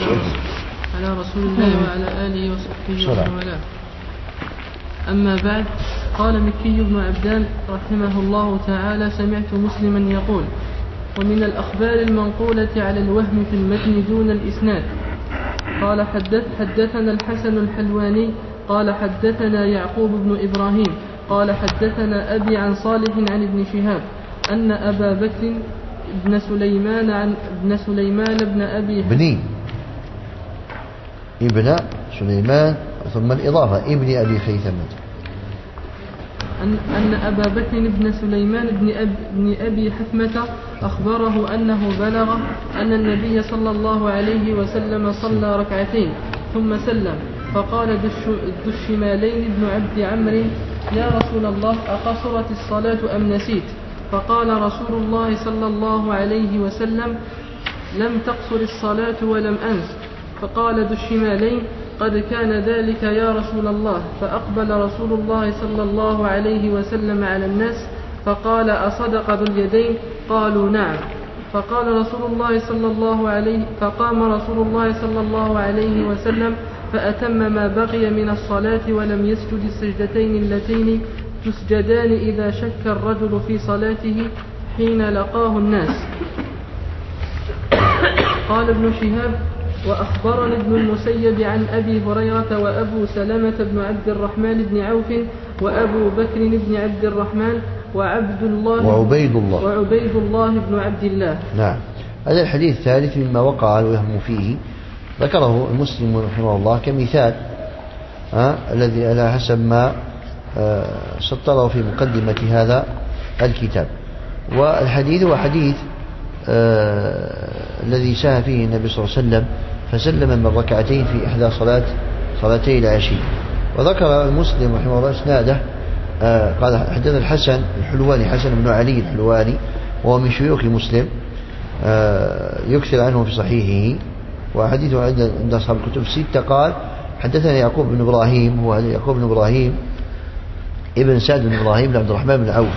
على رسول الله وعلى آله وصحبه ومن والاه. أما بعد، قال مكي بن عبدان رحمه الله تعالى: سمعت مسلما يقول: ومن الأخبار المنقولة على الوهم في المتن دون الإسناد. قال: حدثنا الحسن الحلواني قال حدثنا يعقوب بن إبراهيم قال حدثنا أبي عن صالح عن ابن شهاب أن أبا بكر بن سليمان بن أبي ابن سليمان ثم الإضافة ابن أبي خيثمة أن أبا بكر بن سليمان بن أبي حثمة أخبره أنه بلغ أن النبي صلى الله عليه وسلم صلى ركعتين ثم سلم، فقال ذو الشمالين بن عبد عمرو: يا رسول الله، أقصرت الصلاة أم نسيت؟ فقال رسول الله صلى الله عليه وسلم: لم تقصر الصلاة ولم أنس. فقال ذو الشمالين: قد كان ذلك يا رسول الله. فأقبل رسول الله صلى الله عليه وسلم على الناس فقال: أصدق ذو اليدين؟ قالوا: نعم. فقام رسول الله صلى الله عليه وسلم فأتم ما بقي من الصلاة ولم يسجد السجدتين اللتين تسجدان إذا شك الرجل في صلاته حين لقاه الناس. قال ابن شهاب: وأخبرني ابن المسيب عن أبي هريرة وأبو سلمة بن عبد الرحمن بن عوف وأبو بكر بن عبد الرحمن وعبيد الله بن عبد الله. نعم. هذا الحديث الثالث مما وقع الوهم فيه، ذكره المسلم رحمه الله كمثال الذي على حسب ما سطره في مقدمة هذا الكتاب. والحديث هو حديث الذي ساهى فيه النبي صلى الله عليه وسلم فسلم من ركعتين في إحدى صلاتي العشي. وذكر المسلم رحمه الله اسناده قال: حدثنا الحسن الحلواني، حسن بن علي الحلواني، وهو من شيوخ مسلم، يكثر عنه في صحيحه وحديثه عند أصحاب الكتب الستة. قال: حدثنا يعقوب بن إبراهيم، هو يعقوب بن إبراهيم ابن سعد بن إبراهيم بن عبد الرحمن بن عوف.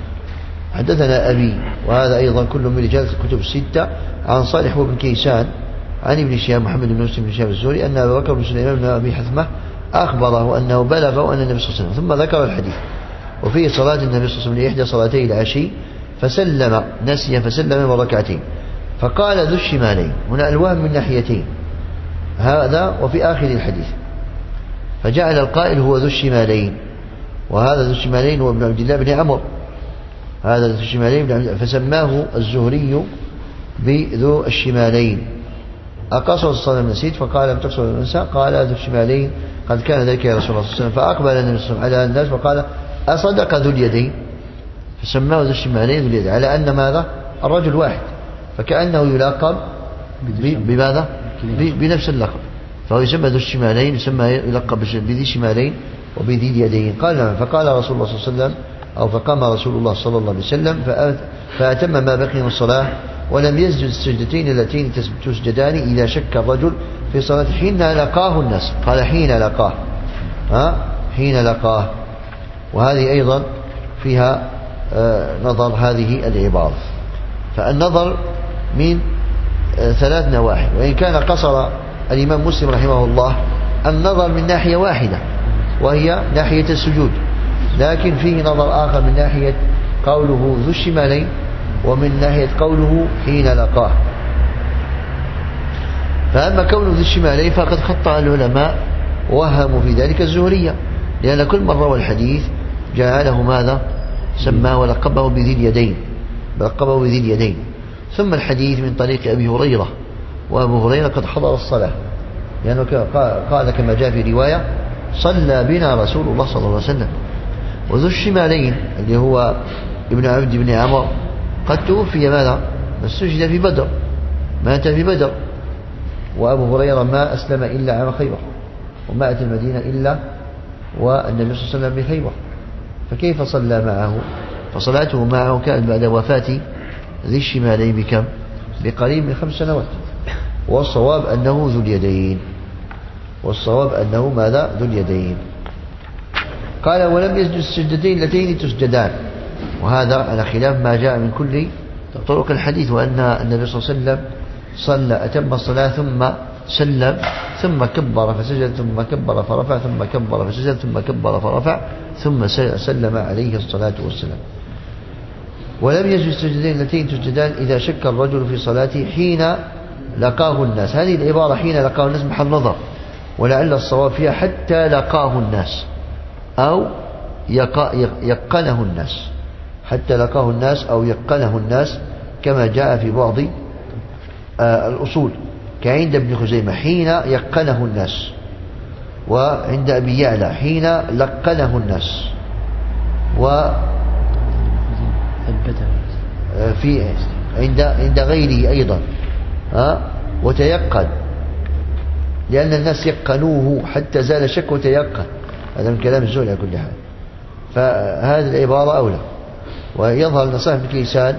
حدثنا أبي، وهذا أيضا كل من رجال الكتب الستة، عن صالح بن كيسان عن ابن شهاب محمد بن مسلم بن شهاب الزهري أن أبا بكر بن سليمان بن أبي حثمة أخبره أنه بلغ أن النبي صلى الله عليه وسلم، ثم ذكر الحديث. وفيه صلاة النبي صلى الله عليه وسلم لإحدى صلاتي العشي فسلم، نسي فسلم من ركعتين، فقال ذو الشمالين. هنا الوهم من ناحيتين، هذا وفي آخر الحديث، فجعل القائل هو ذو الشمالين، وهذا ذو الشمالين هو ابن عبد الله بن عمرو، هذا ذو الشمالين بن عبد، فسماه الزهري بذو الشمالين. أقصر الصلاة من نسيت؟ فقال: لم تقصر النساء؟ قال: ذو الشمالين قد كان ذلك يا رسول الله صلى الله عليه وسلم. فأقبل النبي صلى الله عليه وسلم على الناس فقال: أصدق ذو اليدين؟ فسماه ذو الشمالين ذو اليدين، على أن ماذا؟ الرجل واحد، فكأنه يلاقب بماذا؟ بنفس اللقب، فهو يسمى ذو الشمالين، يسمى يلقب بذي الشمالين وبذي اليدين. قال: فقال رسول الله صلى الله عليه وسلم، أو فقام رسول الله صلى الله عليه وسلم فأتم ما بقي من الصلاة ولم يسجد السجدتين اللتين تسجدان إذا شك الرجل في صلاته حين لقاه الناس. قال: حين لقاه، حين لقاه. وهذه أيضا فيها نظر هذه العبارة. فالنظر من ثلاث نواحي، وإن كان قصر الإمام مسلم رحمه الله النظر من ناحية واحدة وهي ناحية السجود، لكن فيه نظر آخر من ناحية قوله ذو الشمالين ومن ناحية قوله حين لقاه. فأما كونه ذو الشمالين فقد خطأ العلماء ووهموا في ذلك الزهرية، لأن كل من روى الحديث جعله ماذا؟ سماه ولقبه بذي اليدين، لقبه بذي اليدين. ثم الحديث من طريق أبي هريرة، وأبو هريرة قد حضر الصلاة، لأنه قال كما جاء في رواية: صلى بنا رسول الله صلى الله عليه وسلم. وذو الشمالين اللي هو ابن عبد بن عمرو قد توفي ماذا؟ استشهد في بدر، مات في بدر. وأبو هريرة ما أسلم إلا عام خيبر، وما أتى المدينة إلا والنبي صلى الله عليه وسلم بخيبر، فكيف صلى معه؟ فصلاته معه كانت بعد وفاة ذي الشمالين بكم؟ بقريب من 5 سنوات. والصواب أنه ذو اليدين، والصواب أنه ماذا؟ ذو اليدين. قال: ولم يسجد السجدتين اللتين تسجدان، وهذا على خلاف ما جاء من كل طرق الحديث، وأن النبي صلى الله عليه وسلم صلى أتم الصلاة ثم سلم ثم كبر فسجد ثم كبر فرفع ثم كبر فسجد ثم كبر فرفع ثم سلم عليه الصلاة والسلام. ولم يجد السجدين اللتين تسجدان إذا شك الرجل في صلاته حين لقاه الناس. هذه العبارة حين لقاه الناس محل نظر، ولعل الصواب فيها حتى لقاه الناس أو يقنه الناس، حتى لقاه الناس أو يقنه الناس كما جاء في بعض الأصول كعند ابن خزيمة حين يقنه الناس، وعند أبي يعلى حين لقنه الناس، في عند غيره أيضا وتيقن، لأن الناس يقنوه حتى زال شك وتيقن. هذا من كلام الزهري على كل حال. فهذه العبارة أولى. ويظهر أن صاحب الكيسان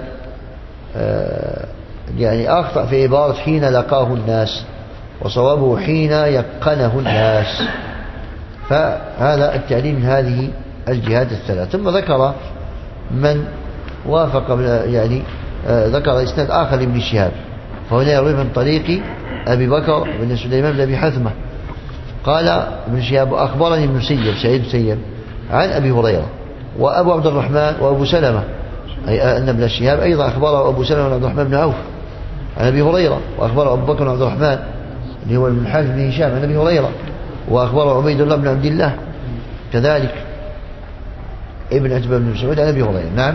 يعني أخطأ في عبارة حين لقاه الناس، وصوابه حين يقنه الناس. فهذا التعليم من هذه الجهات الثلاث. ثم ذكر من وافق يعني ذكر إسناد آخر لابن شهاب، فهنا يروي من طريق أبي بكر بن سليمان بن أبي حثمة قال ابن شهاب أخبرني ابن سيب سعيد سيب عن أبي هريرة وأبو عبد الرحمن وأبو سلمة، أي أن ابن شهاب أيضا أخبره أبو سلمة بن عبد الرحمن بن عوف عن أبي هريرة، وأخبره أبو بكر بن عبد الرحمن اللي هو ابن الحارث بن هشام عن أبي هريرة، وأخبره عبيد الله بن عبد الله كذلك ابن عتبة بن مسعود عن أبي هريرة. نعم،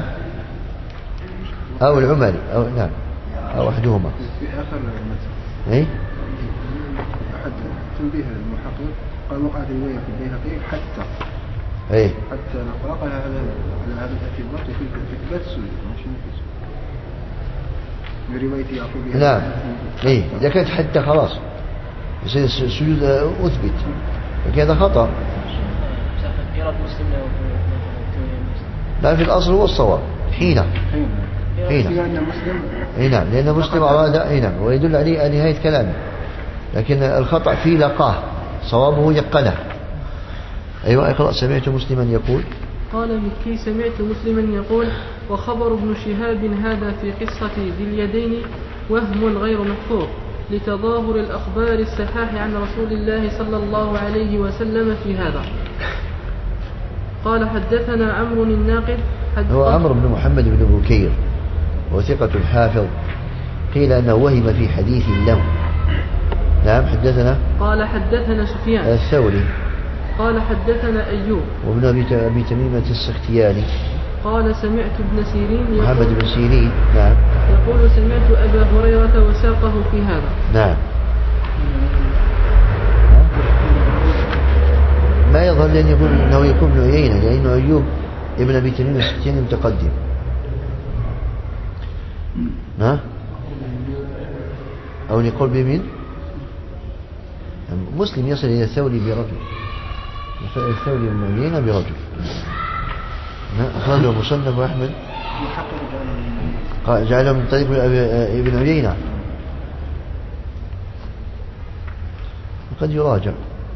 أو العمري أو نعم أو أحدهما. في آخر إيه؟ أحد تنبيه المحقق قال وقعت رواية في البيهقي حتى إيه؟ حتى نقرأ قال هذا على هذا الاعتبار في إثبات السجود مش نفس من رواية يعقوب. نعم. إيه؟ إذا كانت حتى خلاص يصير السجود أثبت، لكن هذا خطأ. لا، في الأصل هو الصواب حين نعم، لأن مسلم أراد نعم، ويدل عليه نهاية كلامه، لكن الخطأ في لقاه، صوابه يقنه. أيوة اقرأ. سمعت مسلما يقول، قال مكي سمعت مسلما يقول وخبر ابن شهاب هذا في قصة ذي اليدين وهم غير محفوظ لتظاهر الأخبار الصحاح عن رسول الله صلى الله عليه وسلم في هذا. قال حدثنا عمرو الناقد هو عمرو بن محمد بن بكير وثقة الحافظ، قيل أنه وهم في حديث له. نعم. حدثنا قال حدثنا سفيان الثوري قال حدثنا أيوب وابن أبي تميمة السختياني قال سمعت ابن سيرين محمد بن سيرين نعم يقول سمعت أبا هريرة وساقه في هذا. نعم. ما يظهر لأن يقول أنه يكون ابن عيينة، لأنه أيوب ابن أبي تميم السختياني متقدم. أو يقول بمن مسلم يصل إلى الثوري برجل، يصل الثوري بن عيينة برجل. أخرجه مصنف أحمد جعله من طريق ابن عيينة. قد يراجع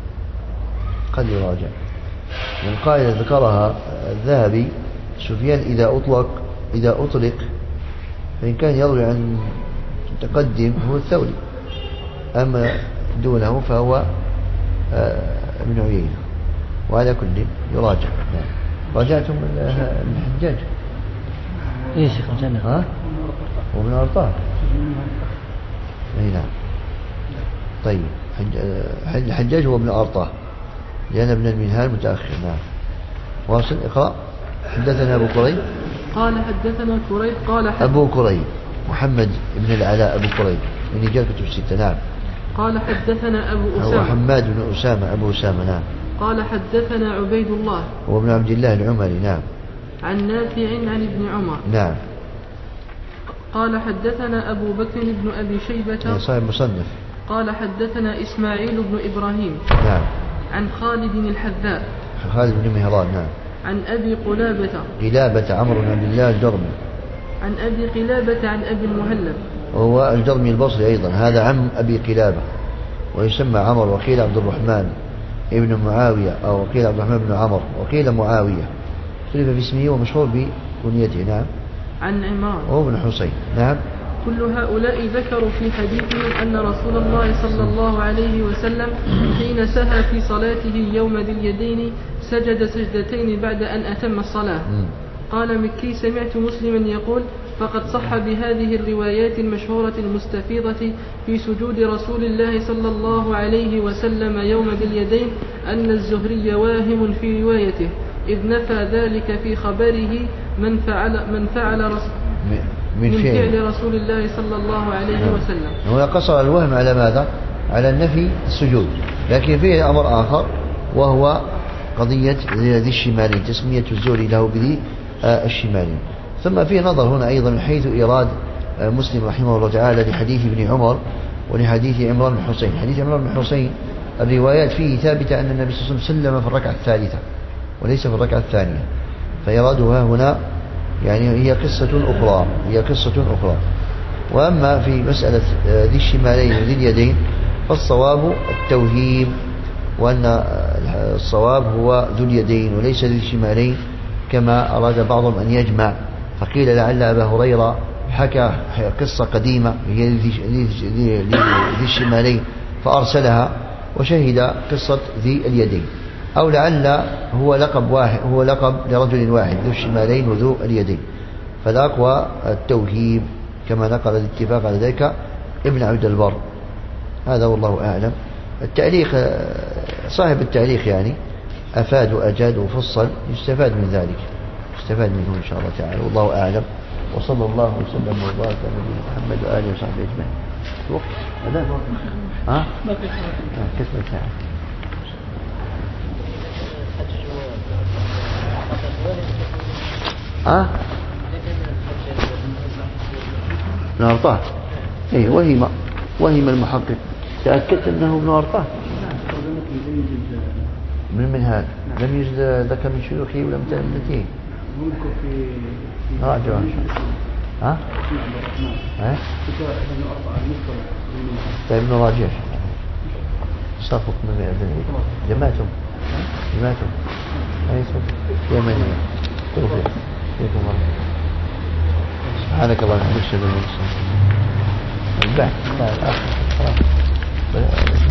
القاعدة ذكرها الذهبي سفيان إذا أطلق فإن كان يروي عن متقدم هو الثوري، أما دونه فهو ابن عيينة. وعلى كل يراجع. راجعتم الحجاج؟ ايه شيخ رجعنا. وابن أرطاه. اي نعم. طيب الحجاج هو ابن أرطاه لأن ابن المنهال متأخر. نعم. واصل. اقرأ. حدثنا أبو كريب قال حدثنا كريب قال أبو كريب محمد بن العلاء أبو كريب من رجال كتب الستة. نعم. قال حدثنا أبو أسامة هو حماد بن أسامة أبو أسامة. نعم. قال حدثنا عبيد الله وابن عبد الله العمري. نعم. عن نافع عن ابن عمر. نعم. قال حدثنا أبو بكر بن أبي شيبة صاحب مصنف. قال حدثنا إسماعيل بن إبراهيم. نعم. عن خالد الحذاء خالد بن مهران. نعم. عن أبي قلابة عمرو بن عبد الله الجرمي. عن أبي قلابة عن أبي المهلب وهو الجرمي البصري أيضا، هذا عم أبي قلابة، ويسمى عمر، وقيل عبد الرحمن ابن معاوية، أو وقيل عبد الرحمن بن عمر، وقيل معاوية، اختلف في اسمه ومشهور بكنيته. نعم. عن عمران وهو ابن حسين. نعم. كل هؤلاء ذكروا في حديثهم أن رسول الله صلى الله عليه وسلم حين سهى في صلاته يوم ذي اليدين سجد سجدتين بعد أن أتم الصلاة. قال مكي: سمعت مسلما يقول: فقد صح بهذه الروايات المشهورة المستفيضة في سجود رسول الله صلى الله عليه وسلم يوم ذي اليدين أن الزهري واهم في روايته، إذ نفى ذلك في خبره من فعل رسول الله صلى الله عليه وسلم. هنا قصر الوهم على ماذا؟ على النفي السجود، لكن فيه أمر آخر وهو قضية ذي الشمالين، تسمية الزهري له بذي الشمالين. ثم فيه نظر هنا أيضا من حيث إيراد مسلم رحمه الله تعالى لحديث ابن عمر ولحديث عمران بن حسين. حديث عمران بن حسين الروايات فيه ثابتة أن النبي صلى الله عليه وسلم سلم في الركعة الثالثة وليس في الركعة الثانية، فإرادها هنا يعني هي قصة أخرى. وأما في مسألة ذي الشمالين وذي اليدين فالصواب التوهيم، وأن الصواب هو ذو اليدين وليس ذي الشمالين كما أراد بعضهم أن يجمع، فقيل لعل أبا هريرة حكى قصة قديمة هي ذي الشمالين فأرسلها وشهد قصة ذي اليدين، أو لعل هو لقب واحد، هو لقب لرجل واحد ذو الشمالين وذو اليدين، فالأقوى التوهيم كما نقل الاتفاق على ذلك ابن عبد البر. هذا والله أعلم. التعليق صاحب التعليق يعني أفاد وأجاد وفصل، يستفاد من ذلك، يستفاد منه إن شاء الله تعالى، والله أعلم. وصلى الله وسلم وبارك على نبينا محمد وآله وصحبه أجمعين. وقت هذا كتب ساعة ابن أرطاه. إيه وهم المحقق، تأكدت أنه ابن أرطاه من هذا لم يجد ذكر من شيوخه ولم تأمنته راجع طيب ابن راجع صافق من جماعتهم يمنية توفيق فيكم الله. سبحانك اللهم وبحمدك اشهد ان لا اله الا انت البحث الآخر